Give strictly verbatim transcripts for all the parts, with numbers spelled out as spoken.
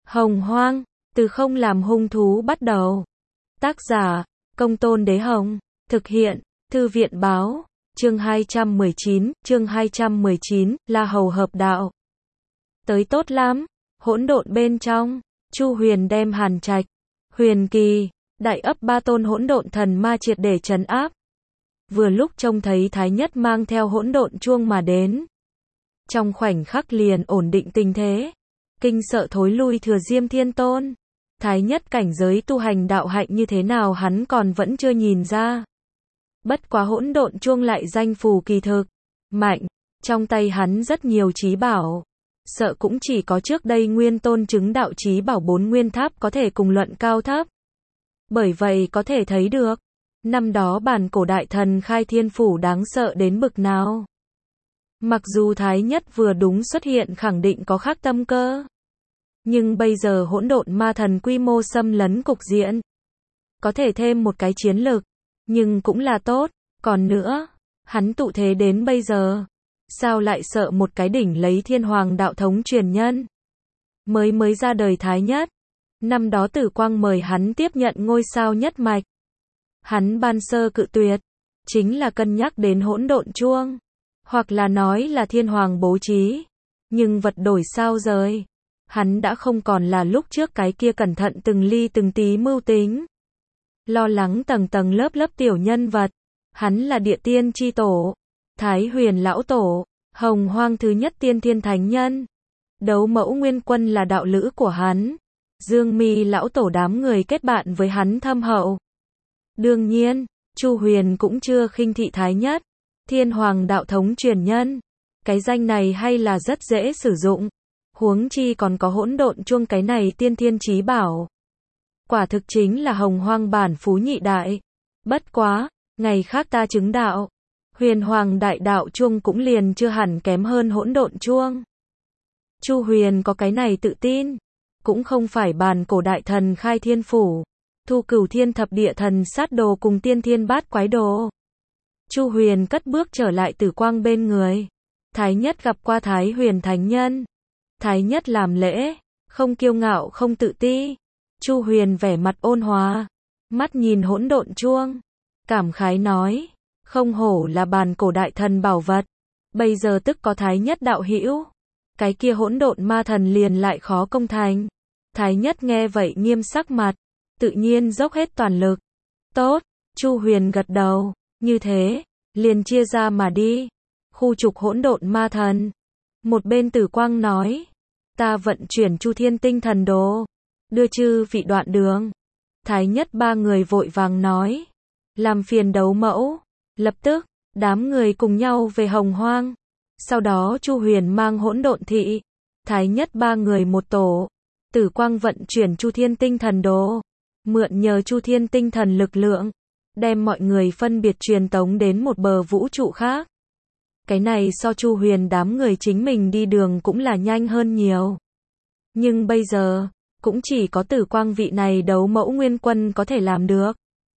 Hồng Hoang, từ không làm hung thú bắt đầu. Tác giả, Công Tôn Đế Hồng. Thực hiện, Thư viện Báo. Chương hai trăm mười chín, chương hai trăm mười chín, La Hầu hợp đạo. Tới tốt lắm, hỗn độn bên trong, Chu Huyền đem Hàn Trạch, Huyền Kỳ, đại ấp ba tôn hỗn độn thần ma triệt để trấn áp. Vừa lúc trông thấy Thái Nhất mang theo hỗn độn chuông mà đến. Trong khoảnh khắc liền ổn định tình thế, kinh sợ thối lui Thừa Diêm Thiên Tôn. Thái Nhất cảnh giới tu hành đạo hạnh như thế nào hắn còn vẫn chưa nhìn ra. Bất quá hỗn độn chuông lại danh phù kỳ thực, mạnh, trong tay hắn rất nhiều trí bảo. Sợ cũng chỉ có trước đây Nguyên Tôn chứng đạo trí bảo bốn nguyên tháp có thể cùng luận cao thấp. Bởi vậy có thể thấy được, năm đó bản cổ đại thần khai thiên phủ đáng sợ đến bực nào. Mặc dù Thái Nhất vừa đúng xuất hiện khẳng định có khác tâm cơ. Nhưng bây giờ hỗn độn ma thần quy mô xâm lấn cục diện. Có thể thêm một cái chiến lực, nhưng cũng là tốt. Còn nữa, hắn tụ thế đến bây giờ, sao lại sợ một cái đỉnh lấy thiên hoàng đạo thống truyền nhân. Mới mới ra đời Thái Nhất. Năm đó Tử Quang mời hắn tiếp nhận ngôi sao nhất mạch. Hắn ban sơ cự tuyệt, chính là cân nhắc đến hỗn độn chuông. Hoặc là nói là thiên hoàng bố trí. Nhưng vật đổi sao rời. Hắn đã không còn là lúc trước cái kia cẩn thận từng ly từng tí mưu tính. Lo lắng tầng tầng lớp lớp tiểu nhân vật. Hắn là địa tiên chi tổ, Thái Huyền lão tổ, Hồng Hoang thứ nhất tiên thiên thánh nhân. Đấu Mẫu Nguyên Quân là đạo lữ của hắn. Dương Mi lão tổ đám người kết bạn với hắn thâm hậu. Đương nhiên, Chu Huyền cũng chưa khinh thị Thái Nhất, thiên hoàng đạo thống truyền nhân. Cái danh này hay là rất dễ sử dụng. Huống chi còn có hỗn độn chuông cái này tiên thiên chí bảo. Quả thực chính là hồng hoang bản phú nhị đại. Bất quá, ngày khác ta chứng đạo, huyền hoàng đại đạo chuông cũng liền chưa hẳn kém hơn hỗn độn chuông. Chu Huyền có cái này tự tin. Cũng không phải bàn cổ đại thần khai thiên phủ, thu cửu thiên thập địa thần sát đồ cùng tiên thiên bát quái đồ. Chu Huyền cất bước trở lại Tử Quang bên người. Thái Nhất gặp qua Thái Huyền thánh nhân. Thái Nhất làm lễ, không kiêu ngạo không tự ti. Chu Huyền vẻ mặt ôn hòa, mắt nhìn hỗn độn chuông, cảm khái nói, không hổ là bàn cổ đại thần bảo vật, bây giờ tức có Thái Nhất đạo hữu, cái kia hỗn độn ma thần liền lại khó công thành. Thái Nhất nghe vậy nghiêm sắc mặt, tự nhiên dốc hết toàn lực. Tốt, Chu Huyền gật đầu, như thế, liền chia ra mà đi, khu trục hỗn độn ma thần. Một bên Tử Quang nói, ta vận chuyển Chu Thiên Tinh Thần Đồ, đưa chư vị đoạn đường. Thái Nhất ba người vội vàng nói, làm phiền Đấu Mẫu. Lập tức, đám người cùng nhau về Hồng Hoang. Sau đó Chu Huyền mang hỗn độn thị, Thái Nhất ba người một tổ. Tử Quang vận chuyển Chu Thiên Tinh Thần Đồ, mượn nhờ Chu Thiên Tinh Thần lực lượng, đem mọi người phân biệt truyền tống đến một bờ vũ trụ khác. Cái này so Chu Huyền đám người chính mình đi đường cũng là nhanh hơn nhiều. Nhưng bây giờ, cũng chỉ có Tử Quang vị này Đấu Mẫu Nguyên Quân có thể làm được.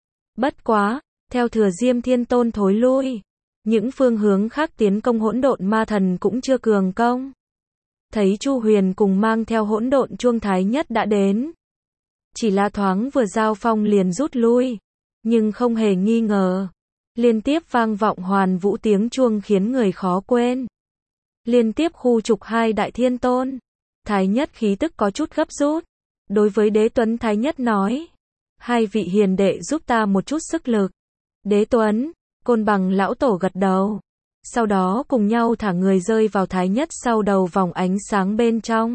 Bất quá, theo Thừa Diêm Thiên Tôn thối lui, những phương hướng khác tiến công hỗn độn ma thần cũng chưa cường công. Thấy Chu Huyền cùng mang theo hỗn độn chuông Thái Nhất đã đến. Chỉ là thoáng vừa giao phong liền rút lui. Nhưng không hề nghi ngờ. Liên tiếp vang vọng hoàn vũ tiếng chuông khiến người khó quên. Liên tiếp khu trục hai đại thiên tôn. Thái Nhất khí tức có chút gấp rút. Đối với Đế Tuấn Thái Nhất nói. Hai vị hiền đệ giúp ta một chút sức lực. Đế Tuấn, Côn Bằng lão tổ gật đầu. Sau đó cùng nhau thả người rơi vào Thái Nhất sau đầu vòng ánh sáng bên trong.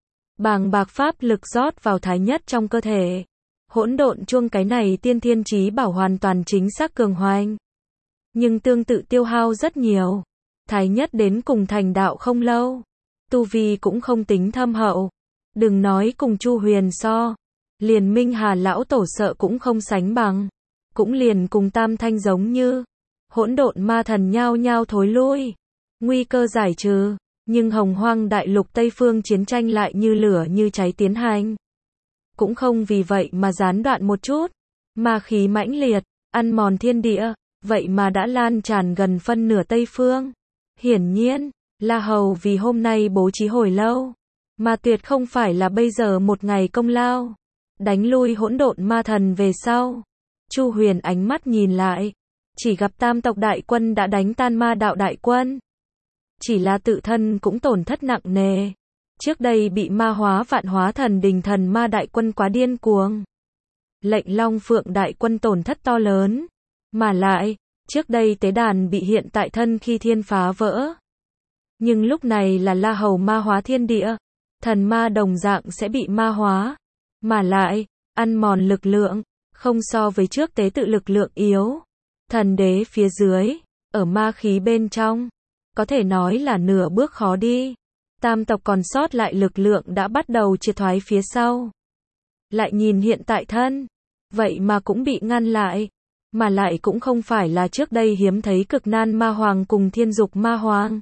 Bàng bạc pháp lực rót vào Thái Nhất trong cơ thể. Hỗn độn chuông cái này tiên thiên chí bảo hoàn toàn chính xác cường hoành. Nhưng tương tự tiêu hao rất nhiều. Thái Nhất đến cùng thành đạo không lâu. Tu vi cũng không tính thâm hậu. Đừng nói cùng Chu Huyền so. Liền Minh Hà lão tổ sợ cũng không sánh bằng. Cũng liền cùng Tam Thanh giống như. Hỗn độn ma thần nhao nhao thối lui. Nguy cơ giải trừ. Nhưng Hồng Hoang đại lục Tây Phương chiến tranh lại như lửa như cháy tiến hành. Cũng không vì vậy mà gián đoạn một chút. Ma khí mãnh liệt, ăn mòn thiên địa. Vậy mà đã lan tràn gần phân nửa Tây Phương. Hiển nhiên, La Hầu vì hôm nay bố trí hồi lâu. mà tuyệt không phải là bây giờ một ngày công lao. Đánh lui hỗn độn ma thần về sau, Chu Huyền ánh mắt nhìn lại, chỉ gặp tam tộc đại quân đã đánh tan ma đạo đại quân. Chỉ là tự thân cũng tổn thất nặng nề. Trước đây bị ma hóa vạn hóa thần đình thần ma đại quân quá điên cuồng. Lệnh Long Phượng đại quân tổn thất to lớn. Mà lại, trước đây tế đàn bị hiện tại thân khi thiên phá vỡ. Nhưng lúc này là La Hầu ma hóa thiên địa. Thần ma đồng dạng sẽ bị ma hóa. Mà lại, ăn mòn lực lượng, không so với trước tế tự lực lượng yếu. Thần đế phía dưới, ở ma khí bên trong, có thể nói là nửa bước khó đi. Tam tộc còn sót lại lực lượng đã bắt đầu triệt thoái phía sau. Lại nhìn hiện tại thân, vậy mà cũng bị ngăn lại. Mà lại cũng không phải là trước đây hiếm thấy cực nan ma hoàng cùng thiên dục ma hoàng.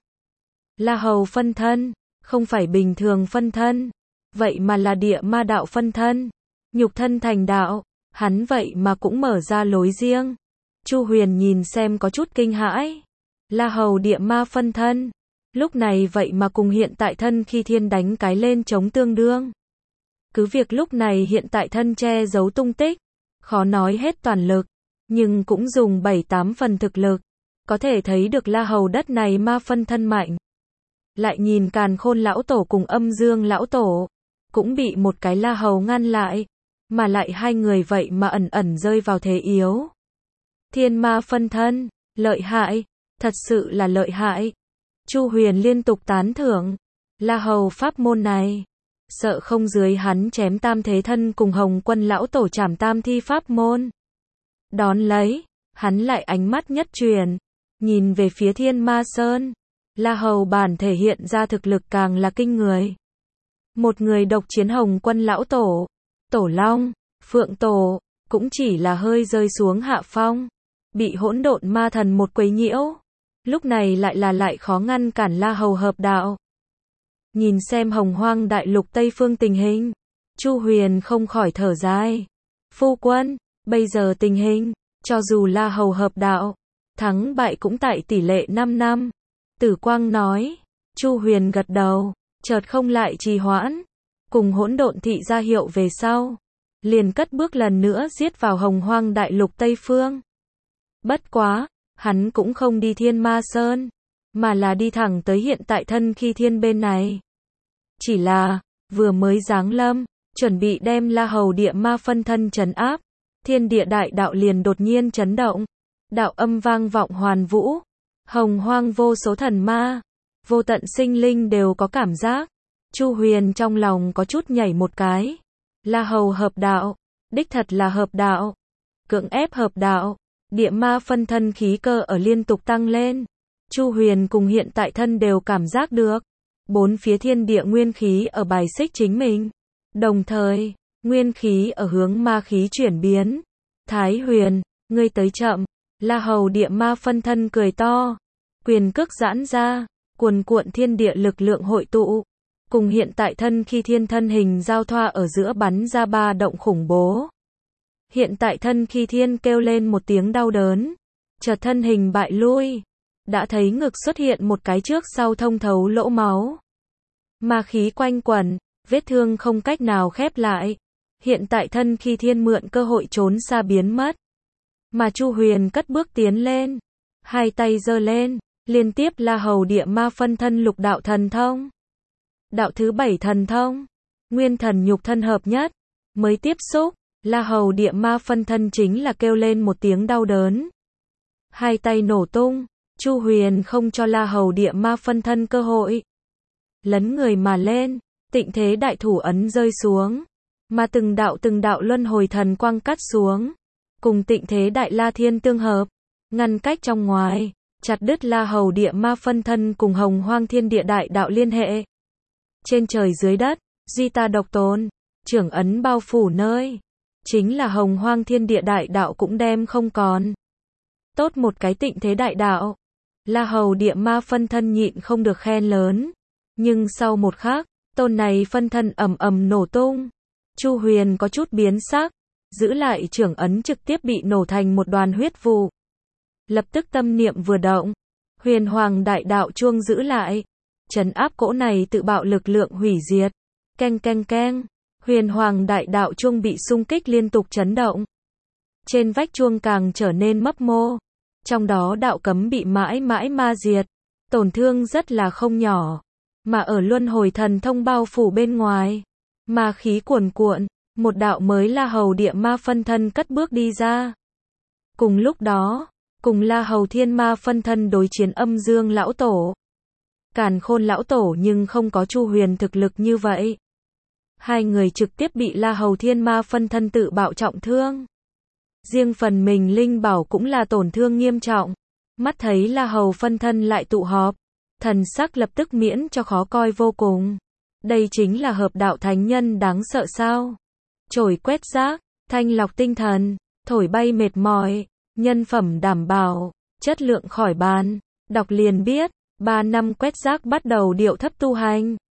La Hầu phân thân, không phải bình thường phân thân. Vậy mà là địa ma đạo phân thân. Nhục thân thành đạo, hắn vậy mà cũng mở ra lối riêng. Chu Huyền nhìn xem có chút kinh hãi. La Hầu địa ma phân thân, lúc này vậy mà cùng hiện tại thân khi thiên đánh cái lên chống tương đương. Cứ việc lúc này hiện tại thân che giấu tung tích, khó nói hết toàn lực, nhưng cũng dùng bảy tám phần thực lực, có thể thấy được La Hầu đất này ma phân thân mạnh. Lại nhìn Càn Khôn lão tổ cùng Âm Dương lão tổ, cũng bị một cái La Hầu ngăn lại, mà lại hai người vậy mà ẩn ẩn rơi vào thế yếu. Thiên ma phân thân, lợi hại, thật sự là lợi hại. Chu Huyền liên tục tán thưởng, La Hầu pháp môn này, sợ không dưới hắn chém tam thế thân cùng Hồng Quân lão tổ trảm tam thi pháp môn. Đón lấy, hắn lại ánh mắt nhất truyền, nhìn về phía Thiên Ma Sơn. La Hầu bản thể hiện ra thực lực càng là kinh người. Một người độc chiến Hồng Quân lão tổ, Tổ Long, Phượng Tổ, cũng chỉ là hơi rơi xuống hạ phong, bị hỗn độn ma thần một quấy nhiễu. Lúc này lại là lại khó ngăn cản La Hầu hợp đạo. Nhìn xem Hồng Hoang đại lục Tây phương tình hình, Chu Huyền không khỏi thở dài. Phu quân, bây giờ tình hình, cho dù La Hầu hợp đạo, thắng bại cũng tại tỷ lệ năm năm. Tử Quang nói. Chu Huyền gật đầu, chợt không lại trì hoãn, cùng hỗn độn thị ra hiệu về sau, liền cất bước lần nữa giết vào Hồng Hoang đại lục Tây phương. Bất quá, hắn cũng không đi Thiên Ma Sơn, mà là đi thẳng tới hiện tại thân khi thiên bên này. Chỉ là, vừa mới giáng lâm, chuẩn bị đem La Hầu địa ma phân thân trấn áp, thiên địa đại đạo liền đột nhiên chấn động. Đạo âm vang vọng hoàn vũ, Hồng Hoang vô số thần ma, vô tận sinh linh đều có cảm giác. Chu Huyền trong lòng có chút nhảy một cái. La Hầu hợp đạo, đích thật là hợp đạo, cưỡng ép hợp đạo. Địa ma phân thân khí cơ ở liên tục tăng lên. Chu Huyền cùng hiện tại thân đều cảm giác được. Bốn phía thiên địa nguyên khí ở bài xích chính mình. Đồng thời, nguyên khí ở hướng ma khí chuyển biến. Thái Huyền, ngươi tới chậm. La Hầu địa ma phân thân cười to. Quyền cước giãn ra, cuồn cuộn thiên địa lực lượng hội tụ. Cùng hiện tại thân khi thiên thân hình giao thoa ở giữa bắn ra ba động khủng bố. Hiện tại thân khi thiên kêu lên một tiếng đau đớn, chợt thân hình bại lui, đã thấy ngực xuất hiện một cái trước sau thông thấu lỗ máu. Ma khí quanh quẩn, vết thương không cách nào khép lại. Hiện tại thân khi thiên mượn cơ hội trốn xa biến mất. Mà Chu Huyền cất bước tiến lên, hai tay giơ lên, liên tiếp La Hầu địa ma phân thân lục đạo thần thông. Đạo thứ bảy thần thông, nguyên thần nhục thân hợp nhất, mới tiếp xúc. La Hầu địa ma phân thân chính là kêu lên một tiếng đau đớn. Hai tay nổ tung, Chu Huyền không cho La Hầu địa ma phân thân cơ hội. Lấn người mà lên, tịnh thế đại thủ ấn rơi xuống. Mà từng đạo từng đạo luân hồi thần quang cắt xuống. Cùng tịnh thế đại la thiên tương hợp, ngăn cách trong ngoài, chặt đứt La Hầu địa ma phân thân cùng Hồng Hoang thiên địa đại đạo liên hệ. Trên trời dưới đất, duy ta độc tôn, trưởng ấn bao phủ nơi. Chính là Hồng Hoang thiên địa đại đạo cũng đem không còn. Tốt một cái tịnh thế đại đạo. La Hầu địa ma phân thân nhịn không được khen lớn. Nhưng sau một khắc, tôn này phân thân ầm ầm nổ tung. Chu Huyền có chút biến sắc, giữ lại trưởng ấn trực tiếp bị nổ thành một đoàn huyết vụ. Lập tức tâm niệm vừa động, Huyền Hoàng đại đạo chuông giữ lại, trấn áp cỗ này tự bạo lực lượng hủy diệt. Keng keng keng, huyền hoàng đại đạo chuông bị xung kích liên tục chấn động. Trên vách chuông càng trở nên mấp mô. Trong đó đạo cấm bị mãi mãi ma diệt. Tổn thương rất là không nhỏ. Mà ở luân hồi thần thông bao phủ bên ngoài, ma khí cuồn cuộn, một đạo mới La Hầu địa ma phân thân cất bước đi ra. Cùng lúc đó, cùng La Hầu thiên ma phân thân đối chiến Âm Dương lão tổ. Càn Khôn lão tổ nhưng không có Chu Huyền thực lực như vậy. Hai người trực tiếp bị La Hầu thiên ma phân thân tự bạo trọng thương. Riêng phần mình linh bảo cũng là tổn thương nghiêm trọng. Mắt thấy La Hầu phân thân lại tụ họp, thần sắc lập tức miễn cho khó coi vô cùng. Đây chính là hợp đạo thánh nhân đáng sợ sao? Chổi quét rác, thanh lọc tinh thần, thổi bay mệt mỏi, nhân phẩm đảm bảo, chất lượng khỏi bàn. Đọc liền biết, ba năm quét rác bắt đầu điệu thấp tu hành.